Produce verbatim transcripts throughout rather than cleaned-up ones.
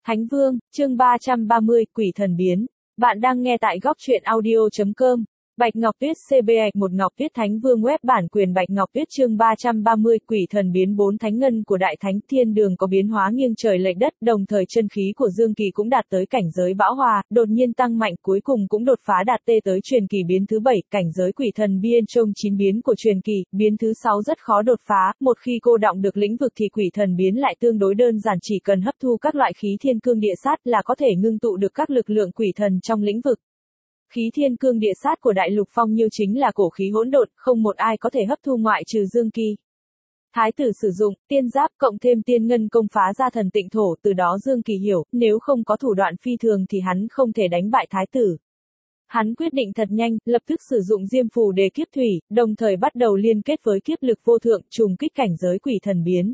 Thánh Vương, chương ba trăm ba mươi, Quỷ Thần Biến. Bạn đang nghe tại góc truyện audio chấm com. Bạch Ngọc Tuyết xê bê ạch một Ngọc Tuyết Thánh Vương web bản quyền Bạch Ngọc Tuyết chương ba trăm ba mươi Quỷ Thần Biến bốn Thánh Ngân của Đại Thánh Thiên Đường có biến hóa nghiêng trời lệch đất, đồng thời chân khí của Dương Kỳ cũng đạt tới cảnh giới bão hòa, đột nhiên tăng mạnh, cuối cùng cũng đột phá đạt tê tới truyền kỳ biến thứ bảy, cảnh giới Quỷ Thần Biên trong chín biến của truyền kỳ, biến thứ sáu rất khó đột phá, một khi cô đọng được lĩnh vực thì Quỷ Thần Biến lại tương đối đơn giản, chỉ cần hấp thu các loại khí thiên cương địa sát là có thể ngưng tụ được các lực lượng quỷ thần trong lĩnh vực. Khí thiên cương địa sát của Đại Lục Phong Nhiêu chính là cổ khí hỗn độn, không một ai có thể hấp thu ngoại trừ Dương Kỳ. Thái tử sử dụng tiên giáp cộng thêm tiên ngân công phá ra thần tịnh thổ, từ đó Dương Kỳ hiểu, nếu không có thủ đoạn phi thường thì hắn không thể đánh bại thái tử. Hắn quyết định thật nhanh, lập tức sử dụng diêm phù đề kiếp thủy, đồng thời bắt đầu liên kết với kiếp lực vô thượng, trùng kích cảnh giới Quỷ Thần Biến.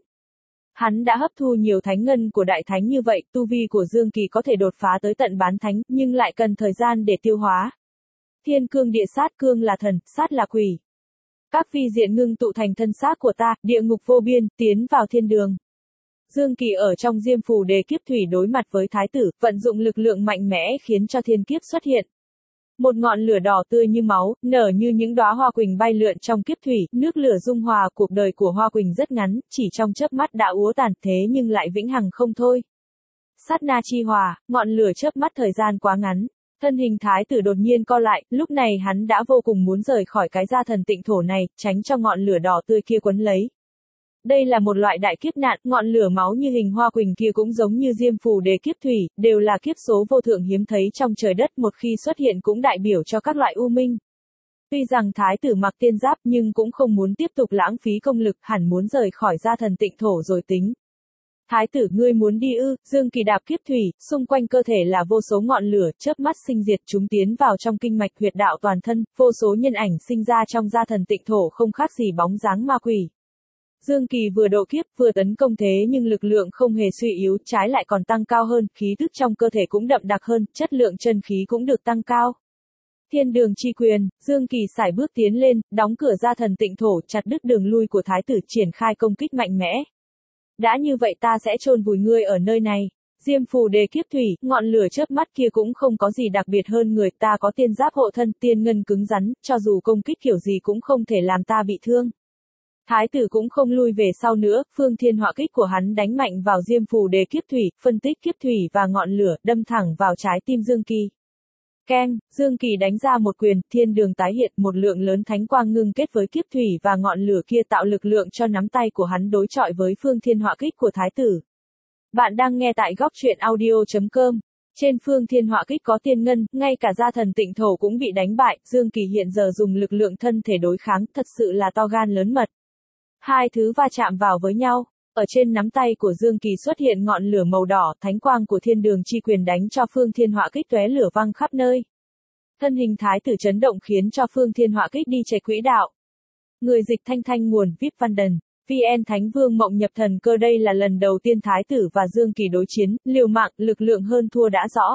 Hắn đã hấp thu nhiều thánh ngân của đại thánh như vậy, tu vi của Dương Kỳ có thể đột phá tới tận bán thánh, nhưng lại cần thời gian để tiêu hóa. Thiên cương địa sát, cương là thần, sát là quỷ. Các phi diện ngưng tụ thành thân xác của ta, địa ngục vô biên, tiến vào thiên đường. Dương Kỳ ở trong diêm phù đề kiếp thủy đối mặt với thái tử, vận dụng lực lượng mạnh mẽ khiến cho thiên kiếp xuất hiện. Một ngọn lửa đỏ tươi như máu, nở như những đóa hoa quỳnh bay lượn trong kiếp thủy, nước lửa dung hòa, cuộc đời của hoa quỳnh rất ngắn, chỉ trong chớp mắt đã úa tàn, thế nhưng lại vĩnh hằng không thôi. Sát na chi hòa, ngọn lửa chớp mắt thời gian quá ngắn. Thân hình thái tử đột nhiên co lại, lúc này hắn đã vô cùng muốn rời khỏi cái gia thần tịnh thổ này, tránh cho ngọn lửa đỏ tươi kia quấn lấy. Đây là một loại đại kiếp nạn, ngọn lửa máu như hình hoa quỳnh kia cũng giống như diêm phù đề kiếp thủy, đều là kiếp số vô thượng hiếm thấy trong trời đất, một khi xuất hiện cũng đại biểu cho các loại u minh. Tuy rằng thái tử mặc tiên giáp nhưng cũng không muốn tiếp tục lãng phí công lực, hẳn muốn rời khỏi gia thần tịnh thổ rồi tính. Thái tử, ngươi muốn đi ư? Dương Kỳ đạp kiếp thủy, xung quanh cơ thể là vô số ngọn lửa, chớp mắt sinh diệt, chúng tiến vào trong kinh mạch huyệt đạo toàn thân, vô số nhân ảnh sinh ra trong gia thần tịnh thổ không khác gì bóng dáng ma quỷ. Dương Kỳ vừa độ kiếp, vừa tấn công thế nhưng lực lượng không hề suy yếu, trái lại còn tăng cao hơn, khí tức trong cơ thể cũng đậm đặc hơn, chất lượng chân khí cũng được tăng cao. Thiên đường chi quyền, Dương Kỳ sải bước tiến lên, đóng cửa gia thần tịnh thổ, chặt đứt đường lui của thái tử, triển khai công kích mạnh mẽ. Đã như vậy ta sẽ chôn vùi ngươi ở nơi này. Diêm phù đề kiếp thủy, ngọn lửa chớp mắt kia cũng không có gì đặc biệt hơn người, ta có tiên giáp hộ thân, tiên ngân cứng rắn, cho dù công kích kiểu gì cũng không thể làm ta bị thương. Thái tử cũng không lui về sau nữa, phương thiên họa kích của hắn đánh mạnh vào diêm phù đề kiếp thủy, phân tích kiếp thủy và ngọn lửa, đâm thẳng vào trái tim Dương Kỳ. Keng, Dương Kỳ đánh ra một quyền, thiên đường tái hiện, một lượng lớn thánh quang ngưng kết với kiếp thủy và ngọn lửa kia tạo lực lượng cho nắm tay của hắn đối chọi với phương thiên họa kích của thái tử. Bạn đang nghe tại góc truyện audio chấm com. Trên phương thiên họa kích có tiên ngân, ngay cả gia thần tịnh thổ cũng bị đánh bại, Dương Kỳ hiện giờ dùng lực lượng thân thể đối kháng, thật sự là to gan lớn mật. Hai thứ va chạm vào với nhau, ở trên nắm tay của Dương Kỳ xuất hiện ngọn lửa màu đỏ, thánh quang của thiên đường chi quyền đánh cho phương thiên họa kích tóe lửa văng khắp nơi. Thân hình thái tử chấn động khiến cho phương thiên họa kích đi chạy quỹ đạo. Người dịch thanh thanh nguồn vê i pê Văn Đần, vê en Thánh Vương mộng nhập thần cơ, đây là lần đầu tiên thái tử và Dương Kỳ đối chiến, liều mạng, lực lượng hơn thua đã rõ.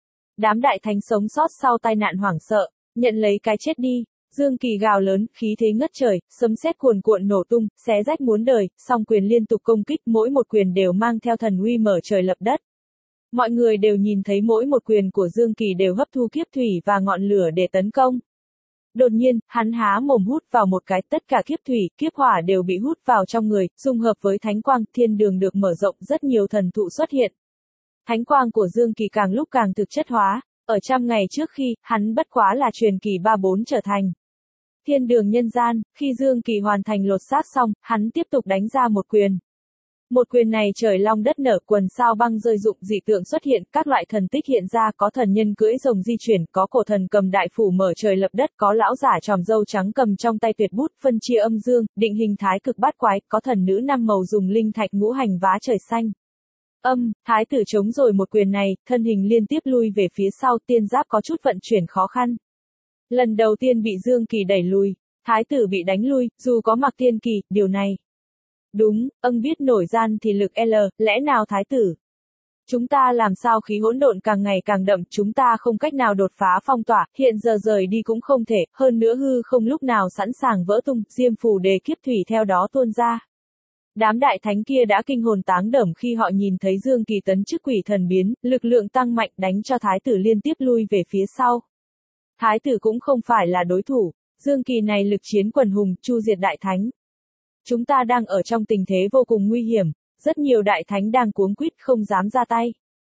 Đám đại thánh sống sót sau tai nạn hoảng sợ, nhận lấy cái chết đi. Dương Kỳ gào lớn, khí thế ngất trời, sấm sét cuồn cuộn nổ tung, xé rách muôn đời, song quyền liên tục công kích, mỗi một quyền đều mang theo thần uy mở trời lập đất. Mọi người đều nhìn thấy mỗi một quyền của Dương Kỳ đều hấp thu kiếp thủy và ngọn lửa để tấn công. Đột nhiên, hắn há mồm hút vào một cái, tất cả kiếp thủy, kiếp hỏa đều bị hút vào trong người, dung hợp với thánh quang, thiên đường được mở rộng, rất nhiều thần thụ xuất hiện. Thánh quang của Dương Kỳ càng lúc càng thực chất hóa, ở trăm ngày trước khi, hắn bất quá là truyền kỳ ba bốn trở thành. Thiên đường nhân gian, khi Dương Kỳ hoàn thành lột xác xong, hắn tiếp tục đánh ra một quyền. Một quyền này trời long đất nở, quần sao băng rơi rụng, dị tượng xuất hiện, các loại thần tích hiện ra, có thần nhân cưỡi rồng di chuyển, có cổ thần cầm đại phủ mở trời lập đất, có lão giả tròm râu trắng cầm trong tay tuyệt bút, phân chia âm dương, định hình thái cực bát quái, có thần nữ năm màu dùng linh thạch ngũ hành vá trời xanh. Âm, thái tử chống rồi một quyền này, thân hình liên tiếp lui về phía sau, tiên giáp có chút vận chuyển khó khăn. Lần đầu tiên bị Dương Kỳ đẩy lùi, thái tử bị đánh lui, dù có mặc tiên kỳ, điều này. Đúng, âng biết nổi gian thì lực L, lẽ nào thái tử? Chúng ta làm sao khí hỗn độn càng ngày càng đậm, chúng ta không cách nào đột phá phong tỏa, hiện giờ rời đi cũng không thể, hơn nữa hư không lúc nào sẵn sàng vỡ tung, diêm phù đề kiếp thủy theo đó tuôn ra. Đám đại thánh kia đã kinh hồn táng đởm khi họ nhìn thấy Dương Kỳ tấn chức quỷ thần biến, lực lượng tăng mạnh đánh cho thái tử liên tiếp lui về phía sau. Thái tử cũng không phải là đối thủ, Dương Kỳ này lực chiến quần hùng, chu diệt đại thánh. Chúng ta đang ở trong tình thế vô cùng nguy hiểm, rất nhiều đại thánh đang cuống quýt không dám ra tay.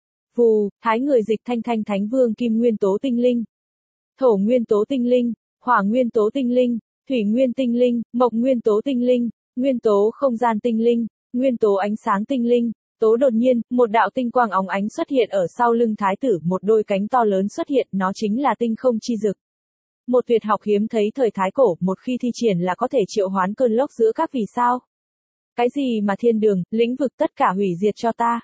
Vù, thái người dịch thanh thanh thánh vương kim nguyên tố tinh linh, thổ nguyên tố tinh linh, hỏa nguyên tố tinh linh, thủy nguyên tinh linh, mộc nguyên tố tinh linh, nguyên tố không gian tinh linh, nguyên tố ánh sáng tinh linh. Tố đột nhiên, một đạo tinh quang óng ánh xuất hiện ở sau lưng thái tử, một đôi cánh to lớn xuất hiện, nó chính là tinh không chi dực. Một tuyệt học hiếm thấy thời thái cổ, một khi thi triển là có thể triệu hoán cơn lốc giữa các vì sao. Cái gì mà thiên đường, lĩnh vực tất cả hủy diệt cho ta.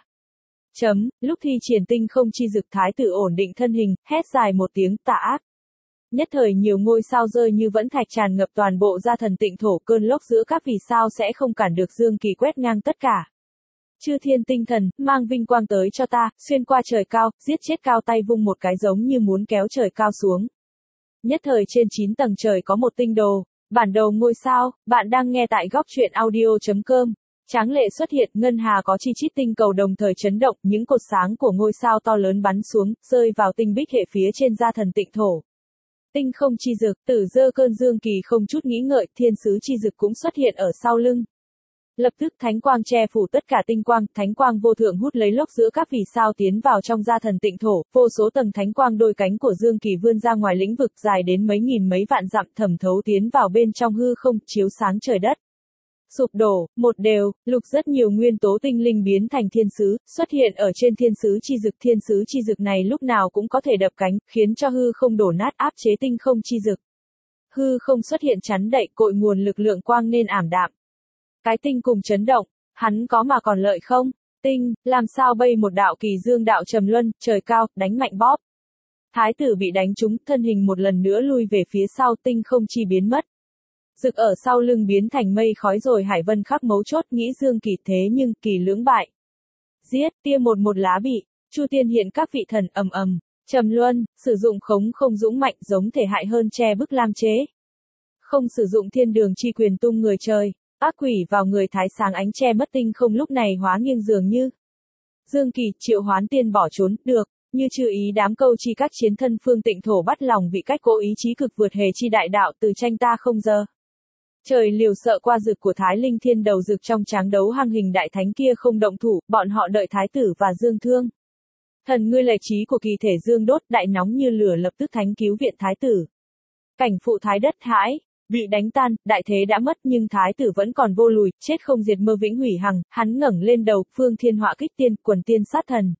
Chấm, lúc thi triển tinh không chi dực thái tử ổn định thân hình, hét dài một tiếng tà ác. Nhất thời nhiều ngôi sao rơi như vẫn thạch tràn ngập toàn bộ gia thần tịnh thổ, cơn lốc giữa các vì sao sẽ không cản được Dương Kỳ quét ngang tất cả. Chư thiên tinh thần, mang vinh quang tới cho ta, xuyên qua trời cao, giết chết cao tay vung một cái giống như muốn kéo trời cao xuống. Nhất thời trên chín tầng trời có một tinh đồ, bản đồ ngôi sao, bạn đang nghe tại góc truyện audio chấm com. Tráng lệ xuất hiện, ngân hà có chi chít tinh cầu đồng thời chấn động, những cột sáng của ngôi sao to lớn bắn xuống, rơi vào tinh bích hệ phía trên gia thần tịnh thổ. Tinh không chi dực, tử dơ cơn Dương Kỳ không chút nghĩ ngợi, thiên sứ chi dực cũng xuất hiện ở sau lưng. Lập tức thánh quang che phủ tất cả tinh quang, thánh quang vô thượng hút lấy lốc giữa các vì sao tiến vào trong gia thần tịnh thổ, vô số tầng thánh quang đôi cánh của Dương Kỳ vươn ra ngoài lĩnh vực dài đến mấy nghìn mấy vạn dặm thẩm thấu tiến vào bên trong hư không, chiếu sáng trời đất. Sụp đổ, một đều, lục rất nhiều nguyên tố tinh linh biến thành thiên sứ, xuất hiện ở trên thiên sứ chi dực. Thiên sứ chi dực này lúc nào cũng có thể đập cánh, khiến cho hư không đổ nát, áp chế tinh không chi dực. Hư không xuất hiện chắn đậy, cội nguồn lực lượng quang nên ảm đạm. Cái tinh cùng chấn động, hắn có mà còn lợi không? Tinh, làm sao bay một đạo kỳ dương đạo trầm luân, trời cao, đánh mạnh bóp. Thái tử bị đánh trúng, thân hình một lần nữa lui về phía sau, tinh không chi biến mất. Dực ở sau lưng biến thành mây khói rồi hải vân khắp mấu chốt, nghĩ Dương Kỳ thế nhưng kỳ lưỡng bại. Giết, tia một một lá bị, Chu Tiên hiện các vị thần ầm ầm, trầm luân, sử dụng khống không dũng mạnh giống thể hại hơn che bức lam chế. Không sử dụng thiên đường chi quyền tung người trời, ác quỷ vào người thái sáng ánh che mất tinh không lúc này hóa nghiêng dường như. Dương Kỳ triệu hoán tiên bỏ trốn, được, như chư ý đám câu chi các chiến thân phương tịnh thổ bắt lòng vị cách cố ý chí cực vượt hề chi đại đạo từ tranh ta không giờ. Trời liều sợ qua dực của Thái Linh Thiên đầu dực trong tráng đấu hăng hình đại thánh kia không động thủ, bọn họ đợi thái tử và Dương thương. Thần ngươi lệ trí của kỳ thể Dương đốt, đại nóng như lửa lập tức thánh cứu viện thái tử. Cảnh phụ thái đất hãi, bị đánh tan, đại thế đã mất nhưng thái tử vẫn còn vô lùi, chết không diệt mơ vĩnh hủy hằng, hắn ngẩng lên đầu, phương thiên họa kích tiên, quần tiên sát thần.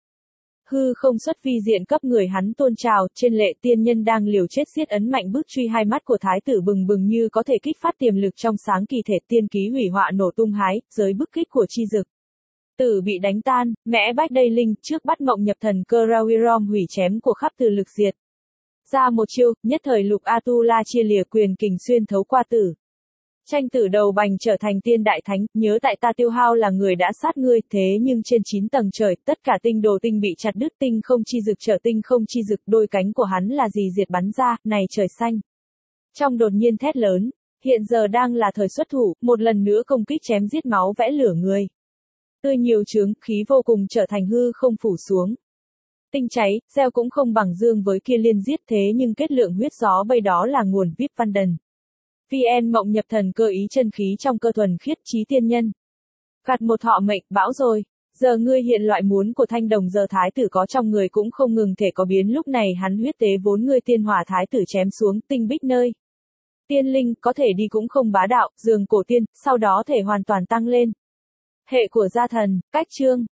Hư không xuất vi diện cấp người hắn tôn trào, trên lệ tiên nhân đang liều chết giết ấn mạnh bước truy, hai mắt của thái tử bừng bừng như có thể kích phát tiềm lực trong sáng kỳ thể, tiên ký hủy họa nổ tung hái, giới bức kích của chi dực. Tử bị đánh tan, mẽ bách đây linh, trước bắt mộng nhập thần cơ Rawirom hủy chém của khắp từ lực diệt. Ra một chiêu, nhất thời lục Atula chia lìa quyền kình xuyên thấu qua tử. Tranh tử đầu bành trở thành tiên đại thánh, nhớ tại ta Tiêu Hao là người đã sát ngươi, thế nhưng trên chín tầng trời, tất cả tinh đồ tinh bị chặt đứt, tinh không chi dực trở tinh không chi dực, đôi cánh của hắn là gì diệt bắn ra, này trời xanh. Trong đột nhiên thét lớn, hiện giờ đang là thời xuất thủ, một lần nữa công kích chém giết máu vẽ lửa người. Tươi nhiều chướng, khí vô cùng trở thành hư không phủ xuống. Tinh cháy, gieo cũng không bằng Dương với kia liên giết, thế nhưng kết lượng huyết gió bay đó là nguồn vip văn đần. vê en mộng nhập thần cơ ý chân khí trong cơ thuần khiết trí tiên nhân. Gặt một thọ mệnh, bão rồi. Giờ ngươi hiện loại muốn của thanh đồng giờ thái tử có trong người cũng không ngừng thể có biến, lúc này hắn huyết tế vốn ngươi tiên hỏa thái tử chém xuống tinh bích nơi. Tiên linh có thể đi cũng không bá đạo, dường cổ tiên, sau đó thể hoàn toàn tăng lên. Hệ của gia thần, cách chương.